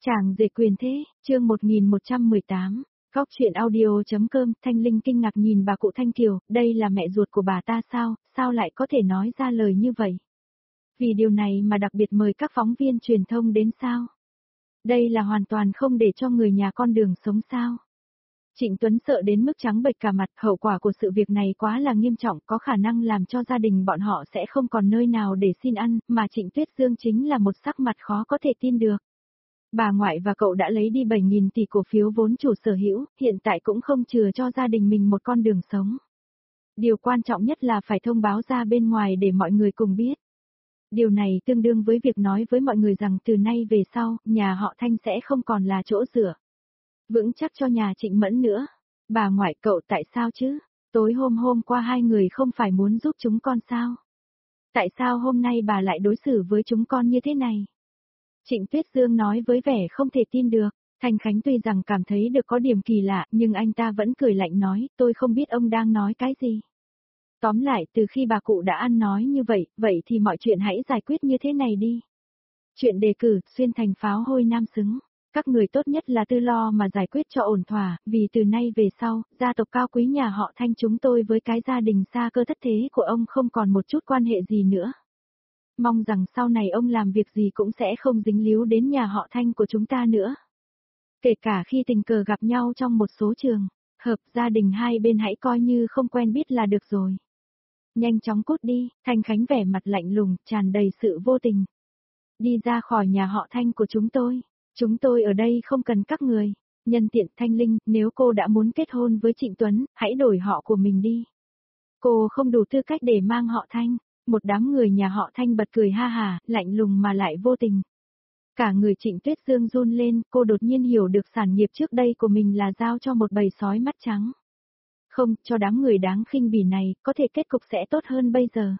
Chàng rể quyền thế, chương 1118, góc chuyện audio.com. Thanh Linh kinh ngạc nhìn bà cụ Thanh Kiều, đây là mẹ ruột của bà ta sao lại có thể nói ra lời như vậy? Vì điều này mà đặc biệt mời các phóng viên truyền thông đến sao? Đây là hoàn toàn không để cho người nhà con đường sống sao? Trịnh Tuấn sợ đến mức trắng bệch cả mặt, hậu quả của sự việc này quá là nghiêm trọng, có khả năng làm cho gia đình bọn họ sẽ không còn nơi nào để xin ăn, mà Trịnh Tuyết Dương chính là một sắc mặt khó có thể tin được. Bà ngoại và cậu đã lấy đi 7.000 tỷ cổ phiếu vốn chủ sở hữu, hiện tại cũng không chừa cho gia đình mình một con đường sống. Điều quan trọng nhất là phải thông báo ra bên ngoài để mọi người cùng biết. Điều này tương đương với việc nói với mọi người rằng từ nay về sau, nhà họ Thanh sẽ không còn là chỗ dựa vững chắc cho nhà Trịnh Mẫn nữa. Bà ngoại cậu tại sao chứ? Tối hôm qua hai người không phải muốn giúp chúng con sao? Tại sao hôm nay bà lại đối xử với chúng con như thế này? Trịnh Tuyết Dương nói với vẻ không thể tin được. Thanh Khánh tuy rằng cảm thấy được có điểm kỳ lạ, nhưng anh ta vẫn cười lạnh nói, tôi không biết ông đang nói cái gì. Tóm lại, từ khi bà cụ đã ăn nói như vậy thì mọi chuyện hãy giải quyết như thế này đi. Chuyện đề cử, xuyên thành pháo hôi nam xứng. Các người tốt nhất là tư lo mà giải quyết cho ổn thỏa, vì từ nay về sau, gia tộc cao quý nhà họ Thanh chúng tôi với cái gia đình xa cơ thất thế của ông không còn một chút quan hệ gì nữa. Mong rằng sau này ông làm việc gì cũng sẽ không dính líu đến nhà họ Thanh của chúng ta nữa. Kể cả khi tình cờ gặp nhau trong một số trường hợp, gia đình hai bên hãy coi như không quen biết là được rồi. Nhanh chóng cút đi. Thanh Khánh vẻ mặt lạnh lùng, tràn đầy sự vô tình. Đi ra khỏi nhà họ Thanh của chúng tôi. Chúng tôi ở đây không cần các người. Nhân tiện Thanh Linh, nếu cô đã muốn kết hôn với Trịnh Tuấn, hãy đổi họ của mình đi. Cô không đủ tư cách để mang họ Thanh. Một đám người nhà họ Thanh bật cười ha hả, lạnh lùng mà lại vô tình. Cả người Trịnh Tuyết Dương run lên, cô đột nhiên hiểu được sản nghiệp trước đây của mình là giao cho một bầy sói mắt trắng. Không, cho đám người đáng khinh bỉ này, có thể kết cục sẽ tốt hơn bây giờ.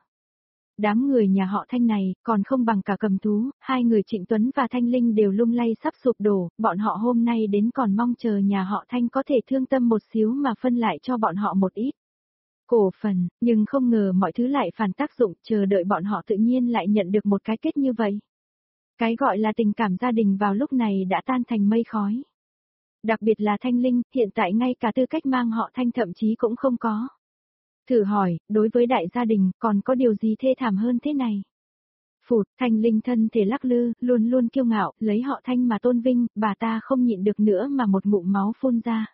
Đám người nhà họ Thanh này, còn không bằng cả cầm thú, hai người Trịnh Tuấn và Thanh Linh đều lung lay sắp sụp đổ, bọn họ hôm nay đến còn mong chờ nhà họ Thanh có thể thương tâm một xíu mà phân lại cho bọn họ một ít cổ phần, nhưng không ngờ mọi thứ lại phản tác dụng, chờ đợi bọn họ tự nhiên lại nhận được một cái kết như vậy. Cái gọi là tình cảm gia đình vào lúc này đã tan thành mây khói. Đặc biệt là Thanh Linh, hiện tại ngay cả tư cách mang họ Thanh thậm chí cũng không có. Thử hỏi, đối với đại gia đình, còn có điều gì thê thảm hơn thế này? Phụt, Thanh Linh thân thể lắc lư, luôn luôn kiêu ngạo, lấy họ Thanh mà tôn vinh, bà ta không nhịn được nữa mà một ngụm máu phun ra.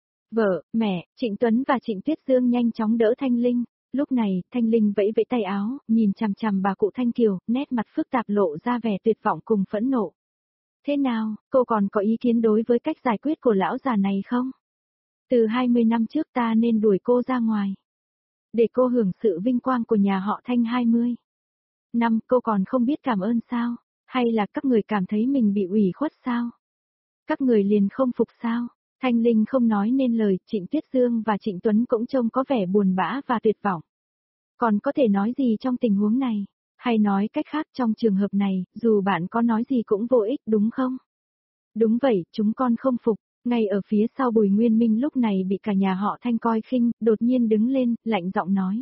Vợ, mẹ, Trịnh Tuấn và Trịnh Tuyết Dương nhanh chóng đỡ Thanh Linh. Lúc này, Thanh Linh vẫy vẫy tay áo, nhìn chằm chằm bà cụ Thanh Kiều, nét mặt phức tạp lộ ra vẻ tuyệt vọng cùng phẫn nộ. Thế nào, cô còn có ý kiến đối với cách giải quyết của lão già này không? Từ 20 năm trước ta nên đuổi cô ra ngoài. Để cô hưởng sự vinh quang của nhà họ Thanh 20 năm, cô còn không biết cảm ơn sao? Hay là các người cảm thấy mình bị ủy khuất sao? Các người liền không phục sao? Thanh Linh không nói nên lời, Trịnh Tuyết Dương và Trịnh Tuấn cũng trông có vẻ buồn bã và tuyệt vọng. Còn có thể nói gì trong tình huống này? Hay nói cách khác, trong trường hợp này, dù bạn có nói gì cũng vô ích, đúng không? Đúng vậy, chúng con không phục. Ngay ở phía sau Bùi Nguyên Minh lúc này bị cả nhà họ Thanh coi khinh, đột nhiên đứng lên, lạnh giọng nói.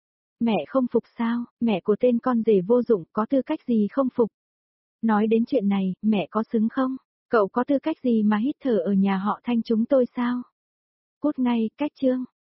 Mẹ không phục sao, mẹ của tên con rể vô dụng, có tư cách gì không phục? Nói đến chuyện này, mẹ có xứng không? Cậu có tư cách gì mà hít thở ở nhà họ Thanh chúng tôi sao? Cút ngay, cách chương.